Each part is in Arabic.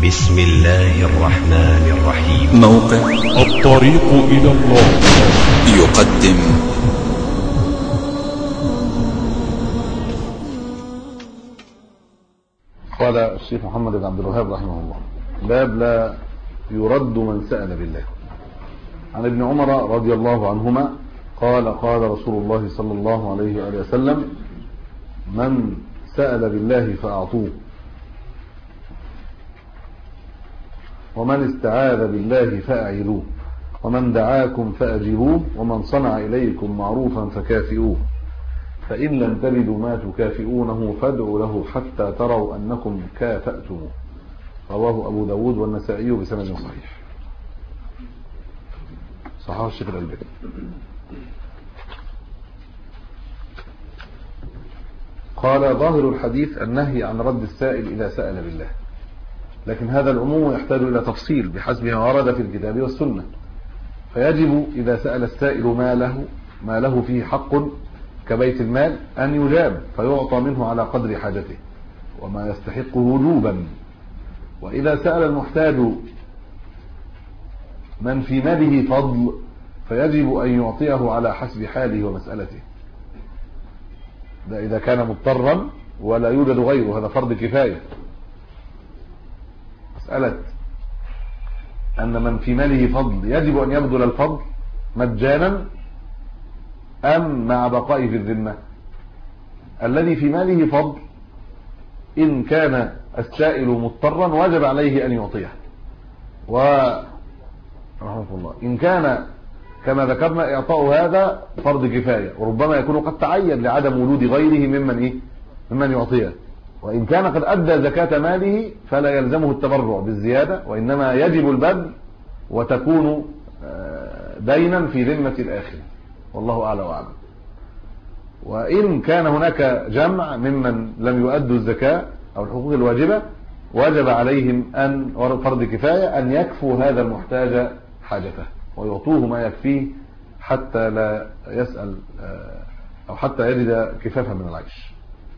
بسم الله الرحمن الرحيم. موقع الطريق إلى الله يقدم قال الشيخ محمد بن عبد الوهاب رحمه الله: باب لا يرد من سأل بالله. عن ابن عمر رضي الله عنهما قال: قال رسول الله صلى الله عليه وآله وسلم: من سأل بالله فأعطوه، ومن استعاذ بالله فأعيذوه، ومن دعاكم فأجيبوه، ومن صنع إليكم معروفا فكافئوه، فإن لم تجدوا ما تكافئونه فادعوا له حتى تروا أنكم كافأتموه. رواه أبو داود والنسائي بسند صحيح. صححه الشيخ الألباني. قال: ظاهر الحديث النهي عن رد السائل إذا سأل بالله، لكن هذا العموم يحتاج إلى تفصيل بحسب ما ورد في الكتاب والسنة. فيجب إذا سأل السائل ما له فيه حق كبيت المال أن يجاب فيعطى منه على قدر حاجته وما يستحقه وجوبا. وإذا سأل المحتاج من في ماله فضل فيجب أن يعطيه على حسب حاله ومسألته. ده إذا كان مضطرا ولا يوجد غيره، هذا فرض كفاية. مسألة أن من في ماله فضل يجب أن يبذل الفضل مجانا أم مع بقائه في الذمة. الذي في ماله فضل إن كان السائل مضطرا وجب عليه أن يعطيه، رحمه الله إن كان كما ذكرنا إعطاء هذا فرض كفاية، وربما يكون قد تعين لعدم وجود غيره ممن يعطيه. وإن كان قد أدى زكاة ماله فلا يلزمه التبرع بالزيادة، وإنما يجب البذل وتكون دينا في ذمة الآخر، والله أعلى وأعلم. وإن كان هناك جمع ممن لم يؤدوا الزكاة أو الحقوق الواجبة وجب عليهم أن فرض كفاية أن يكفوا هذا المحتاج حاجته ويعطوه ما يكفيه حتى لا يسأل أو حتى يجد كفافا من العيش.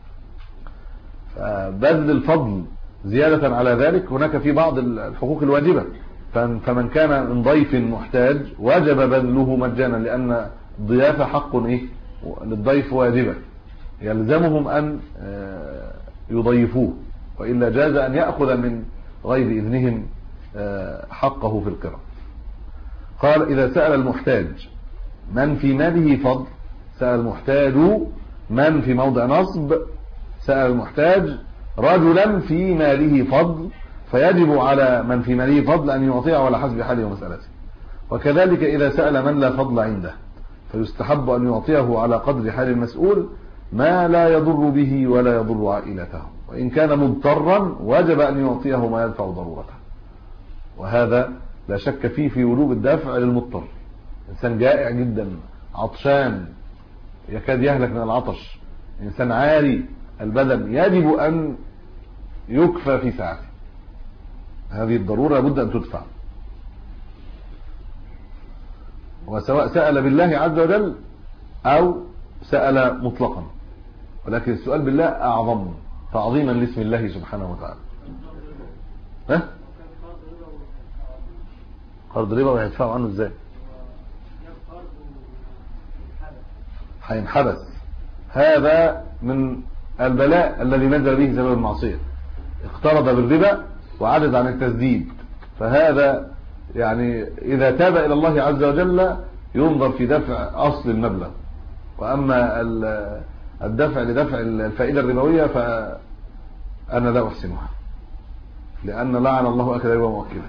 فبذل الفضل زيادة على ذلك هناك في بعض الحقوق الواجبة، فمن كان من ضيف محتاج وجب بذله مجانا، لأن الضيافة حق للضيف واجبة يلزمهم أن يضيفوه، وإلا جاز أن يأخذ من غير إذنهم حقه في القراءة. قال: إذا سأل المحتاج من في ماله فضل، سأل المحتاج من في موضع نصب، سأل المحتاج رجلا في ماله فضل، فيجب على من في ماله فضل أن يعطيه على حسب حاله ومسألته. وكذلك إذا سأل من لا فضل عنده فيستحب أن يعطيه على قدر حال المسؤول ما لا يضر به ولا يضر عائلته، وإن كان مضطرا وجب أن يعطيه ما يدفع ضرورته. وهذا لا شك فيه في وجوب الدفع للمضطر. إنسان جائع جدا عطشان يكاد يهلك من العطش، إنسان عاري البدن، يجب أن يكفى في ساعته. هذه الضرورة لابد أن تدفع. وسواء سأل بالله عز وجل أو سأل مطلقا، ولكن السؤال بالله أعظم تعظيما لاسم الله سبحانه وتعالى. قرض ربا ويدفعوا عنه ازاي؟ هينحبس. هذا من البلاء الذي نزل به سبب المعصية، اقترض بالربا وعجز عن التسديد، فهذا يعني إذا تاب إلى الله عز وجل ينظر في دفع أصل المبلغ، وأما الدفع لدفع الفائدة الربوية فأنا لا أحسنها، لأن لعن الله أكل الربا وموكله.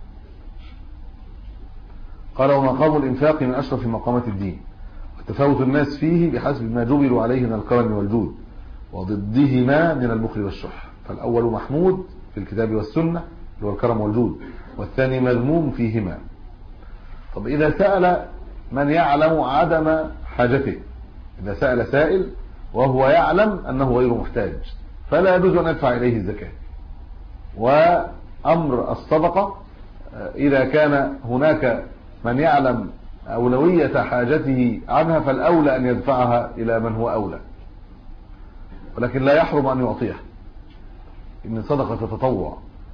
قال: ومقام الإنفاق من أشرف مقامات الدين، وتفاوت الناس فيه بحسب ما جبلوا عليه من الكرم والجود، وضدهما من البخل والشح. فالأول محمود في الكتاب والسنة اللي هو الكرم والجود، والثاني مذموم فيهما. طب إذا سأل من يعلم عدم حاجته، إذا سأل سائل وهو يعلم أنه غير محتاج فلا يجوز أن يدفع إليه الزكاة. وأمر الصدقة إذا كان هناك من يعلم أولوية حاجته عنها فالأولى أن يدفعها إلى من هو أولى، ولكن لا يحرم أن يعطيها، إن صدقة تطوع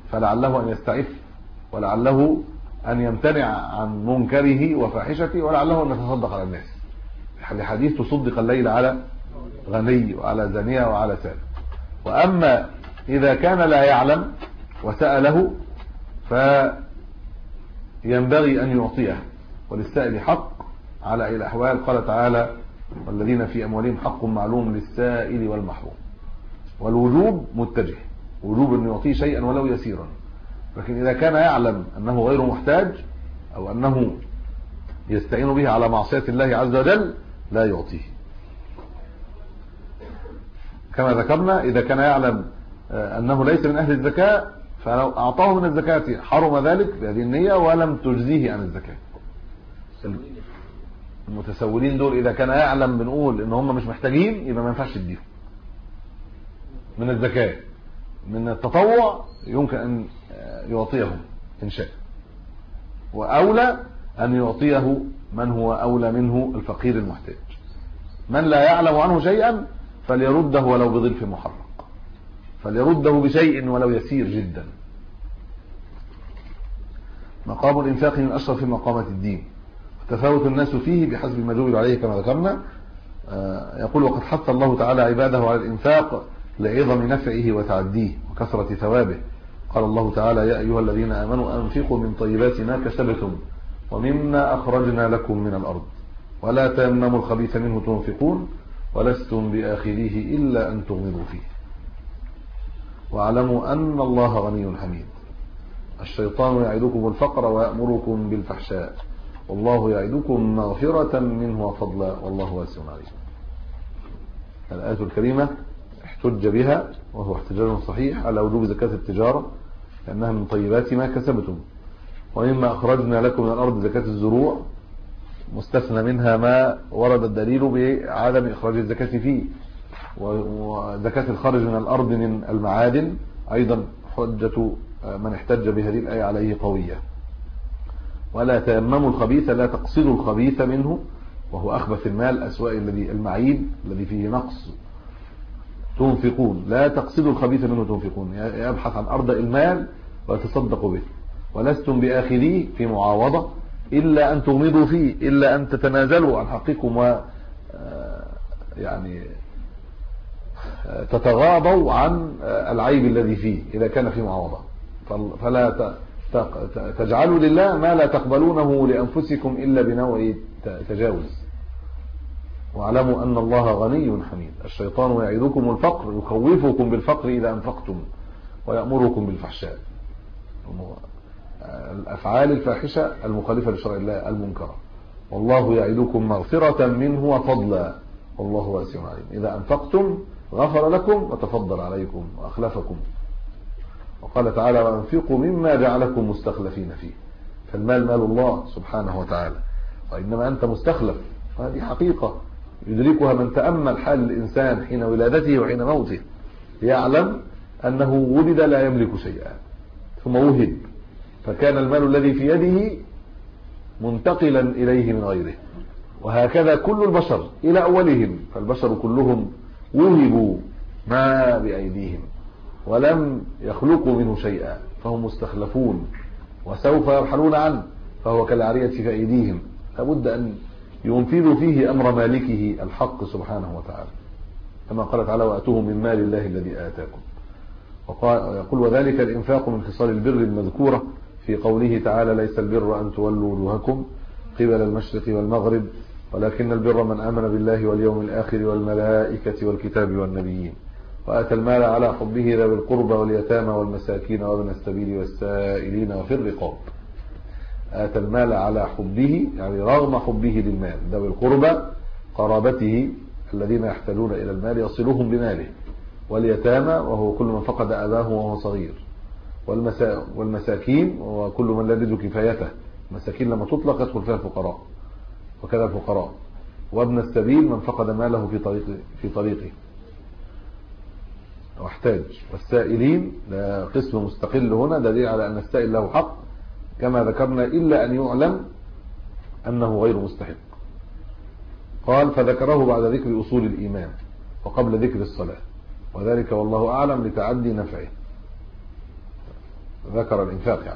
فلعله أن يستعف، ولعله أن يمتنع عن منكره وفاحشته، ولعله أن يتصدق على الناس، لحديث تصدق الليل على غني وعلى زانية وعلى سارق. وأما إذا كان لا يعلم وسأله فينبغي أن يعطيه، وللسائل حق على أي الأحوال. قال تعالى: والذين في أموالهم حق معلوم للسائل والمحروم. والوجوب متجه، وجوب أن يعطيه شيئا ولو يسيرا، لكن إذا كان يعلم أنه غير محتاج أو أنه يستعين به على معصية الله عز وجل لا يعطيه. كما ذكرنا إذا كان يعلم أنه ليس من أهل الزكاة فلو أعطاه من الزكاة حرم ذلك بهذه النية ولم تجزيه عن الزكاة. المتسولين دول إذا كان يعلم بنقول إن هم مش محتاجين يبقى ما ينفعش يديهم من الزكاة. من التطوع يمكن أن يعطيهم إن شاء، وأولى أن يعطيه من هو أولى منه الفقير المحتاج. من لا يعلم عنه شيئا فليرده ولو بظلف محرق، فليرده بشيء ولو يسير جدا. مقام الإنفاق من أشرف مقامات الدين، تفاوت الناس فيه بحسب ما جبلوا عليه كما ذكرنا. يقول: وقد حث الله تعالى عباده على الإنفاق لعظم نفعه وتعديه وكثرة ثوابه. قال الله تعالى: يا أيها الذين آمنوا أنفقوا من طيبات ما كسبتم ومما أخرجنا لكم من الأرض ولا تيمموا الخبيث منه تنفقون ولستم بآخذيه إلا أن تغمضوا فيه واعلموا أن الله غني حميد. الشيطان يعدكم الفقر ويأمركم بالفحشاء والله يعدكم مغفرة منه وفضلا والله واسع عليم. الآية الكريمة احتج بها وهو احتجاج صحيح على وجوب زكاة التجارة لأنها من طيبات ما كسبتم، ومما أخرجنا لكم من الأرض زكاة الزروع مستثنى منها ما ورد الدليل بعدم إخراج الزكاة فيه، وزكاة الخارج من الأرض من المعادن أيضا حجة من احتج بهذه الآية عليه قوية. ولا تيمموا الخبيث، لا تقصدوا الخبيث منه وهو أخبث المال أسواء الذي المعيب الذي فيه نقص تنفقون، لا تقصدوا الخبيث منه تنفقون، يبحث عن أرض المال ويتصدق به. ولستم بآخذيه في معاوضة إلا أن تغمضوا فيه، إلا أن تتنازلوا عن حقكم و يعني تتغاضوا عن العيب الذي فيه إذا كان في معاوضة. فلا تجعلوا لله ما لا تقبلونه لأنفسكم إلا بنوع تجاوز. واعلموا أن الله غني حميد. الشيطان يعدكم الفقر، يخوفكم بالفقر إذا أنفقتم ويأمركم بالفحشاء، الأفعال الفاحشة المخالفة لشرع الله المنكرة. والله يعدكم مغفرة منه وفضلا والله واسع عليم. إذا أنفقتم غفر لكم وتفضل عليكم وأخلفكم. وقال تعالى: وأنفقوا مما جعلكم مستخلفين فيه. فالمال مال الله سبحانه وتعالى، وإنما أنت مستخلف، هذه حقيقة يدركها من تأمل حال الإنسان حين ولادته وحين موته، يعلم أنه ولد لا يملك شيئا ثم وهب، فكان المال الذي في يده منتقلا إليه من غيره. وهكذا كل البشر إلى أولهم، فالبشر كلهم وهبوا ما بأيديهم ولم يخلقوا منه شيئا، فهم مستخلفون وسوف يرحلون عنه، فهو كالعارية في أيديهم، لابد أن ينفذوا فيه أمر مالكه الحق سبحانه وتعالى، كما قال تعالى: وأتوهم من مال الله الذي آتاكم. يقول: وذلك الإنفاق من خصال البر المذكورة في قوله تعالى: ليس البر أن تولوا وجوهكم قبل المشرق والمغرب ولكن البر من آمن بالله واليوم الآخر والملائكة والكتاب والنبيين وآتى المال على حبه ذوي القربى واليتامى والمساكين وابن السبيل والسائلين وفي الرقاب. آتى المال على حبه يعني رغم حبه للمال، ذوي القربى قرابته الذين يحتاجون إلى المال يصلهم بماله، واليتامى وهو كل من فقد أباه وهو صغير، والمساكين وكل من لا يجد كفايته، المساكين لما تطلق يدخل فيها الفقراء، وكذا الفقراء، وابن السبيل من فقد ماله في طريقه واحتاج، والسائلين ده قسم مستقل هنا دليل على أن السائل له حق كما ذكرنا إلا أن يعلم أنه غير مستحق. قال: فذكره بعد ذكر أصول الإيمان وقبل ذكر الصلاة، وذلك والله أعلم لتعدي نفعه. ذكر الإنفاق يعني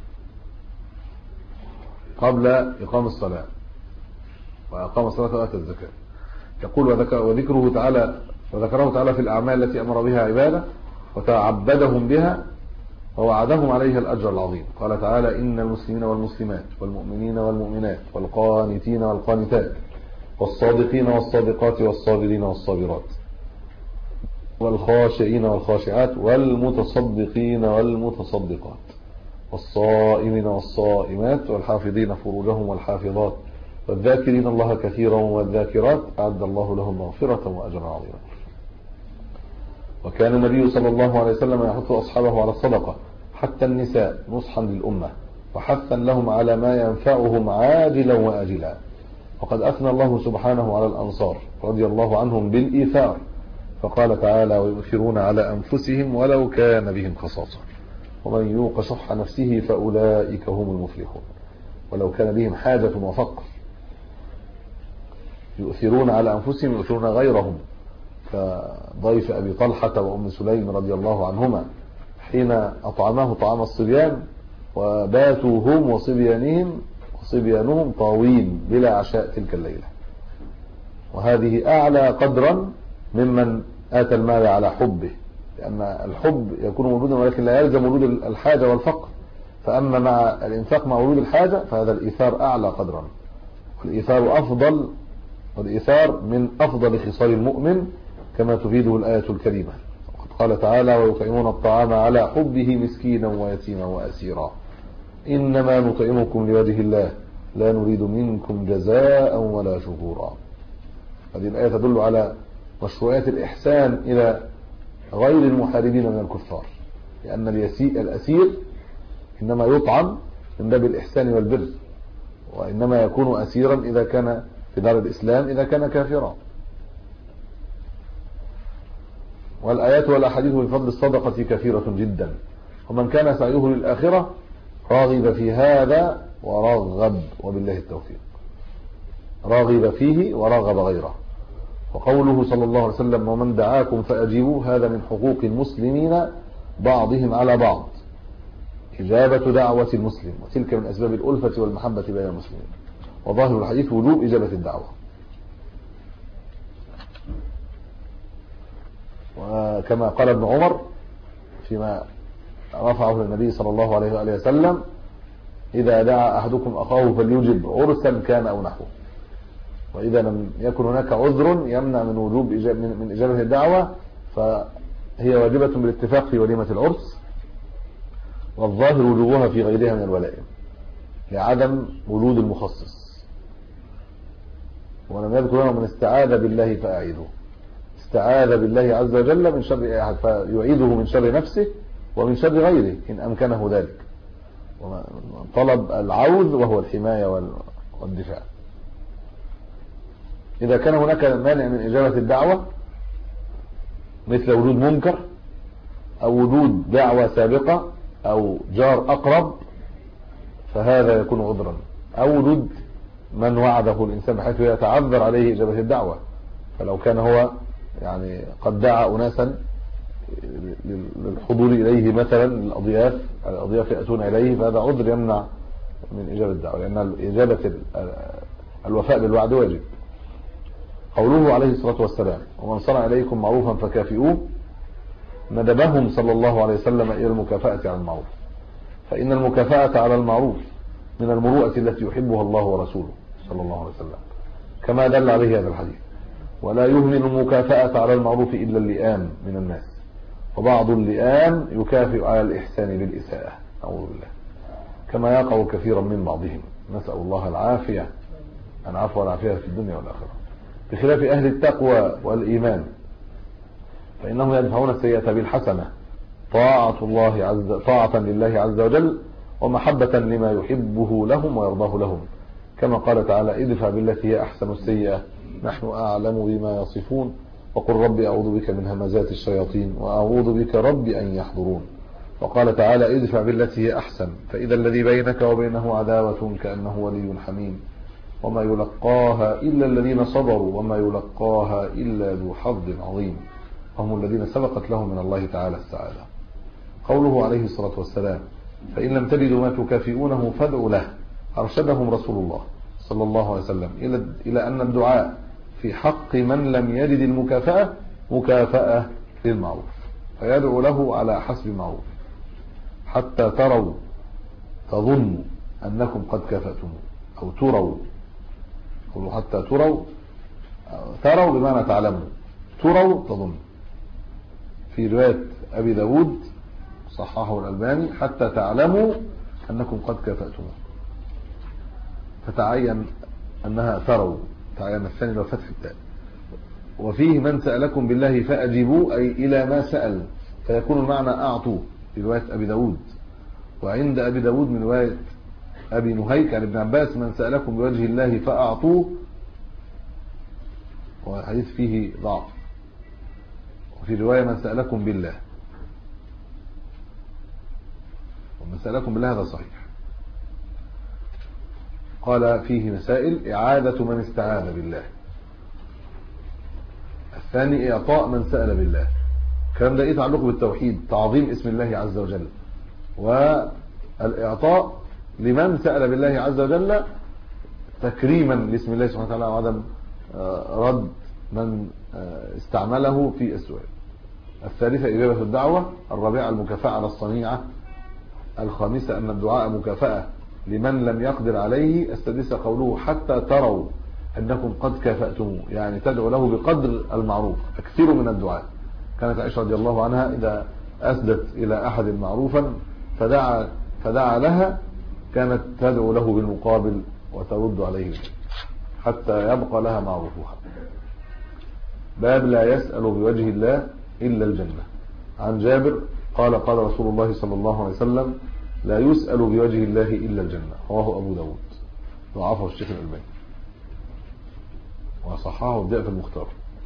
قبل إقام الصلاة، وأقام الصلاة وآتى الزكاة. يقول وذكره تعالى في الأعمال التي أمر بها عباده وتعبدهم بها ووعدهم عليها الأجر العظيم. قال تعالى إن المسلمين والمسلمات والمؤمنين والمؤمنات والقانتين والقانتات والصادقين والصادقات والصابرين والصابرات والخاشعين والخاشعات والمتصدقين والمتصدقات والصائمين والصائمات والحافظين فروجهم والحافظات والذاكرين الله كثيرا والذاكرات أعد الله لهم مغفرة وأجرا عظيما. وكان النبي صلى الله عليه وسلم يحث أصحابه على الصدقة حتى النساء نصحا للأمة وحثا لهم على ما ينفعهم عاجلا وآجلا. وقد أثنى الله سبحانه على الأنصار رضي الله عنهم بالإيثار، فقال تعالى ويؤثرون على أنفسهم ولو كان بهم خصاصة ومن يوق شح نفسه فأولئك هم المفلحون. ولو كان بهم حاجة وفقر، يؤثرون على أنفسهم يؤثرون غيرهم، كضيف أبي طلحة وأم سليم رضي الله عنهما حين أطعماه طعام الصبيان وباتوا هم وصبيانهم طاوين بلا عشاء تلك الليلة. وهذه أعلى قدرا ممن آتى المال على حبه، لأن الحب يكون موجودا ولكن لا يلزم وجود الحاجة والفقر. فأما مع الإنفاق مع وجود الحاجة فهذا الإيثار أعلى قدرا، والإيثار أفضل، والإيثار من أفضل خصال المؤمن كما تفيده الآية الكريمة. وقد قال تعالى ويطعمون الطعام على حبه مسكينا ويتيما وأسيرا إنما نطعمكم لوجه الله لا نريد منكم جزاء ولا شكورا. هذه الآية تدل على مشروعية الإحسان إلى غير المحاربين من الكفار، لأن الأسير إنما يطعم من باب الإحسان والبر، وإنما يكون أسيرا إذا كان في دار الإسلام إذا كان كافرا. والآيات والأحاديث بفضل الصدقة كثيرة جدا، ومن كان سعيه للآخرة راغب في هذا ورغب، وبالله التوفيق. راغب فيه ورغب غيره. وقوله صلى الله عليه وسلم ومن دعاكم فأجيبوه، هذا من حقوق المسلمين بعضهم على بعض، إجابة دعوة المسلم، وتلك من أسباب الألفة والمحبة بين المسلمين. وظاهر الحديث وجوب إجابة الدعوة. وكما قال ابن عمر فيما رفعه للنبي صلى الله عليه وآله وسلم إذا دعا أحدكم أخاه فليجب عرسا كان أو نحوه. وإذا لم يكن هناك عذر يمنع من وجوب من إجابة الدعوة فهي واجبة بالاتفاق في وليمة العرس، والظاهر وجوبها في غيرها من الولائم لعدم وجود المخصص. ولم يذكر لنا من استعاذ بالله فأعيذه، استعاذ بالله عز وجل من شر أحد فيعيذه من شر نفسه ومن شر غيره إن أمكنه ذلك. طلب العوذ وهو الحماية والدفاع. إذا كان هناك مانع من إجابة الدعوة مثل وجود منكر أو وجود دعوة سابقة أو جار أقرب فهذا يكون عذرا، أو وجود من وعده الإنسان بحيث يتعذر عليه إجابة الدعوة. فلو كان هو يعني قد دعا أناسا للحضور إليه مثلا الأضياف يأتون إليه، فهذا عذر يمنع من إجابة الدعوة، لأن إجابة الوفاء بالوعد واجب. قوله عليه الصلاة والسلام ومن صنع إليكم معروفا فكافئوه، ندبهم صلى الله عليه وسلم إلى المكافأة على المعروف، فإن المكافأة على المعروف من المروءة التي يحبها الله ورسوله صلى الله عليه وسلم كما دل عليه هذا الحديث. ولا يهمل المكافأة على المعروف إلا اللئام من الناس، وبعض اللئام يكافئ على الإحسان بالإساءة أعوذ بالله، كما يقع كثيرا من بعضهم، نسأل الله العافية العفو والعافية في الدنيا والآخرة. بخلاف أهل التقوى والإيمان فإنهم يدفعون السيئة بالحسنة، طاعة لله عز وجل ومحبة لما يحبه لهم ويرضاه لهم، كما قال تعالى ادفع بالتي هي أحسن السيئة نحن أعلم بما يصفون وقل ربي أعوذ بك من همزات الشياطين وأعوذ بك ربي أن يحضرون. وقال تعالى ادفع بالتي هي أحسن فإذا الذي بينك وبينه عداوة كأنه ولي حميم وما يلقاها إلا الذين صبروا وما يلقاها إلا ذو حظ عظيم، هم الذين سبقت لهم من الله تعالى السعادة. قوله عليه الصلاة والسلام فإن لم تجدوا ما تكافئونه فادعوا له، أرشدهم رسول الله صلى الله عليه وسلم إلى أن الدعاء في حق من لم يجد المكافأة مكافأة للمعروف، فيدعو له على حسب المعروف حتى تظنوا أنكم قد كافأتموه، أو تروا، حتى تروا بمعنى تعلموا، تروا تظنوا. في رواية أبي داود صححه الألباني حتى تعلموا أنكم قد كافأتموه، فتعين أنها تروا، تعين الثاني لو فتح التاء. وفيه من سألكم بالله فأجيبوا، أي إلى ما سأل، فيكون المعنى أعطوا في رواية أبي داود. وعند أبي داود من رواية أبي نهيك عن ابن عباس من سألكم بوجه الله فأعطوه، وحديث فيه ضعف. وفي رواية من سألكم بالله، ومن سألكم بالله هذا صحيح. قال فيه مسائل: إعادة من استعاذ بالله، الثاني إعطاء من سأل بالله. الكلام ده إيه تعلقه بالتوحيد؟ تعظيم اسم الله عز وجل. والإعطاء لمن سأل بالله عز وجل تكريما لاسم الله سبحانه وتعالى وعدم رد من استعمله في السؤال. الثالثة إجابة الدعوة. الرابعة المكافأة على الصنيعة. الخامسة أن الدعاء مكافأة لمن لم يقدر عليه. السادسة قوله حتى تروا أنكم قد كافأتموه، يعني تدعو له بقدر المعروف. أكثروا من الدعاء. كانت عائشة رضي الله عنها إذا أسدت إلى أحد معروفا فدعا لها كانت تدعو له بالمقابل وترد عليه حتى يبقى لها معروفها. باب لا يسأل بوجه الله إلا الجنة. عن جابر قال قال رسول الله صلى الله عليه وسلم: لا يسأل بوجه الله إلا الجنة. رواه أبو داود، ضعفه الشيخ الألباني وصححه الضعف المختار.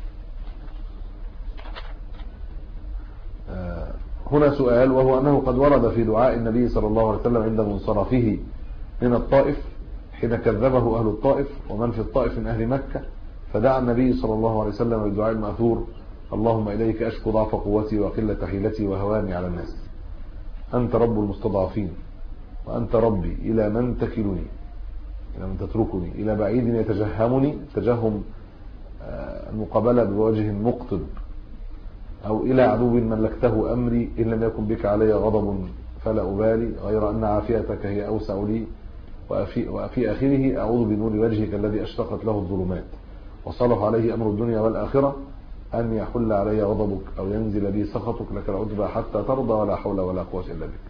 هنا سؤال، وهو أنه قد ورد في دعاء النبي صلى الله عليه وسلم عند منصرفه من الطائف حين كذبه أهل الطائف ومن في الطائف من أهل مكة، فدعا النبي صلى الله عليه وسلم بالدعاء المأثور: اللهم إليك أشكو ضعف قوتي وقلة حيلتي وهواني على الناس، أنت رب المستضعفين، وأنت ربي، إلى من تكلني، إلى من تتركني، إلى بعيد يتجهمني، تجهم المقابلة بوجه مقطب، أو إلى عدو ملكته أمري، إن لم يكن بك علي غضب فلا أبالي، غير أن عافيتك هي أوسع لي، وفي آخره: أعوذ بنور وجهك الذي أشرقت له الظلمات وصلح عليه أمر الدنيا والآخرة، أن يحل علي غضبك أو ينزل بي سخطك، لك العتبى حتى ترضى، ولا حول ولا قوة إلا بك.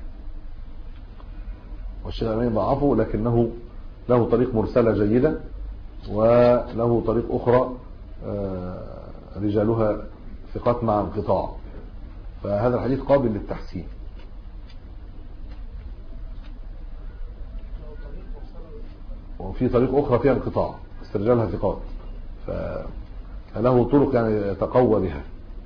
والشيخ الألباني ضعفه، لكنه له طريق مرسلة جيدة، وله طريق أخرى رجالها ثقات مع انقطاع، فهذا الحديث قابل للتحسين. وفي طريق أخرى فيها انقطاع استرجالها ثقات، فله طرق يعني يتقوى بها.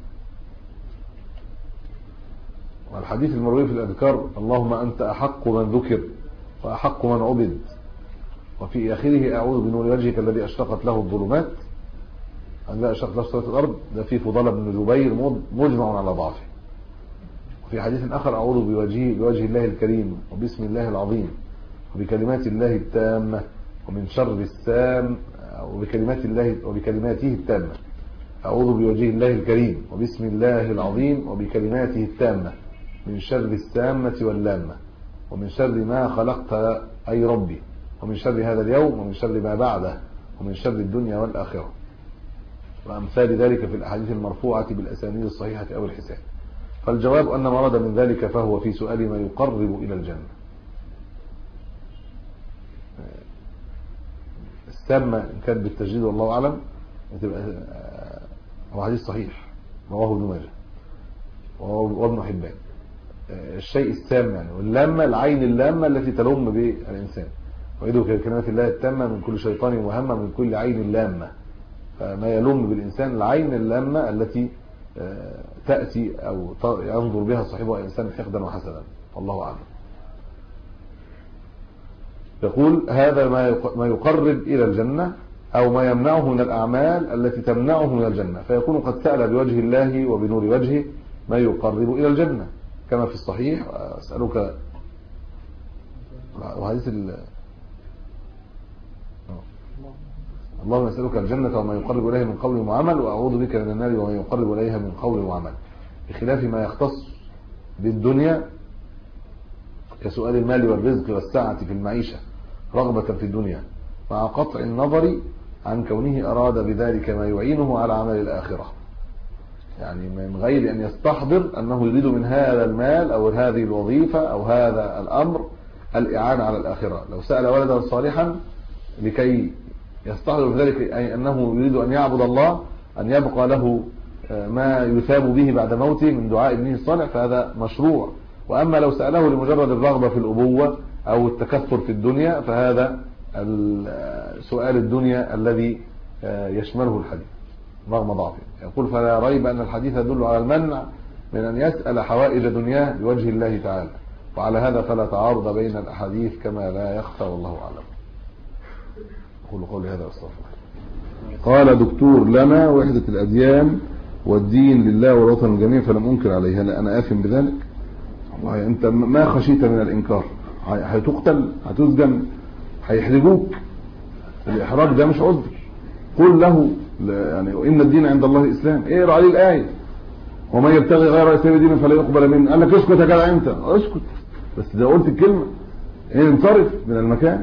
والحديث المروي في الأذكار: اللهم أنت أحق من ذكر وأحق من عبد، وفي آخره: أعوذ بنور وجهك الذي أشرقت له الظلمات، أن لا أشرقت له سورة الأرض. ده في فضالة بن جبير مجمع على ضعفه. وفي حديث آخر: أعوذ بوجه الله الكريم وبسم الله العظيم وبكلمات الله التامة ومن شر السام، وبكلماته التامة. أعوذ بوجه الله الكريم وبسم الله العظيم وبكلماته التامة من شر السامة واللامة، ومن شر ما خلقت أي ربي، ومن شر هذا اليوم، ومن شر ما بعده، ومن شر الدنيا والآخرة، وأمثال ذلك في الأحاديث المرفوعة بالأسانيد الصحيحة أو الحسان. فالجواب أن ما ورد من ذلك فهو في سؤال ما يقرب إلى الجنة. السامة إن كانت بالتجديد والله أعلم هو حديث صحيح رواه ابن ماجه وابن حبان. الشيء السام يعني، واللامة العين اللامة التي تلم بالإنسان، وإذا كلمات الله التامة من كل شيطان وهمة من كل عين لامة. فما يلم بالإنسان العين اللامة التي تأتي أو ينظر بها صاحبها إنسان حقدا وحسدا، والله أعلم. يقول: هذا ما يقرب إلى الجنة، أو ما يمنعه من الأعمال التي تمنعه من الجنة، فيكون قد سأل بوجه الله وبنور وجهه ما يقرب إلى الجنة، كما في الصحيح أسألك وحديث اللهم أسألك الجنة وما يقرب إليها من قول وعمل وأعوذ بك من النار وما يقرب إليها من قول وعمل، بخلاف ما يختص بالدنيا كسؤال المال والرزق والسعة في المعيشة رغبة في الدنيا، مع قطع النظر عن كونه أراد بذلك ما يعينه على عمل الآخرة، يعني من غير أن يستحضر أنه يريد من هذا المال أو هذه الوظيفة أو هذا الأمر الإعانة على الآخرة. لو سأل ولدا صالحا لكي يستحضر بذلك أي أنه يريد أن يعبد الله، أن يبقى له ما يثاب به بعد موته من دعاء ابنه الصالح، فهذا مشروع. وأما لو سأله لمجرد الرغبة في الأبوة أو التكثر في الدنيا فهذا سؤال الدنيا الذي يشمله الحديث رغم ضعفه. يقول فلا ريب أن الحديث يدل على المنع من أن يسأل حوائج دنياه لوجه الله تعالى، وعلى هذا فلا تعارض بين الأحاديث كما لا يخفى والله أعلم. أقول قولي هذا أستغفر. قال دكتور لنا وحدة الأديان والدين لله والوطن الجميع فلم أنكر عليه، هل أنا آثم بذلك؟ والله أنت ما خشيت من الإنكار، هتقتل، هتسجن، هيحرجوك. الإحراج ده مش عذر. قل له يعني إن الدين عند الله الإسلام، اقرأ عليه الآية ومن يبتغي غير الإسلام دينا فلا يقبل منه. قال لك اسكت يا جدع أنت، اسكت بس ده قلت الكلمة، انصرف من المكان.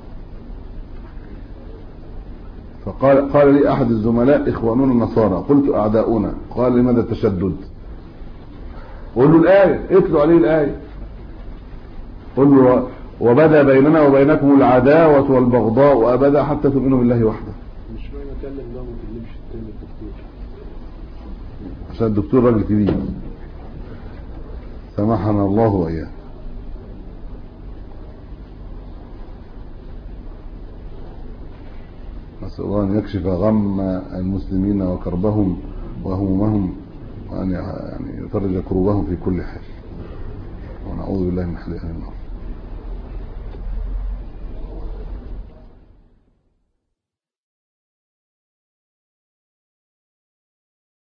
قال لي أحد الزملاء إخوانون النصارى، قلت أعداؤنا، قال لماذا التشدد؟ قل له الآية، اتلو عليه الآية، قل له وبدا بيننا وبينكم العداوة والبغضاء أبدا حتى تؤمنوا بالله وحده. مش معنى أكلم ده ما تكلمش التاني الدكتور، عشان الدكتور راجل كبير سمحنا الله وإياه. نسأل الله أن يكشف غم المسلمين وكربهم وهمومهم، وأن يعني يفرج كروبهم في كل حال، ونعوذ بالله من حال النار.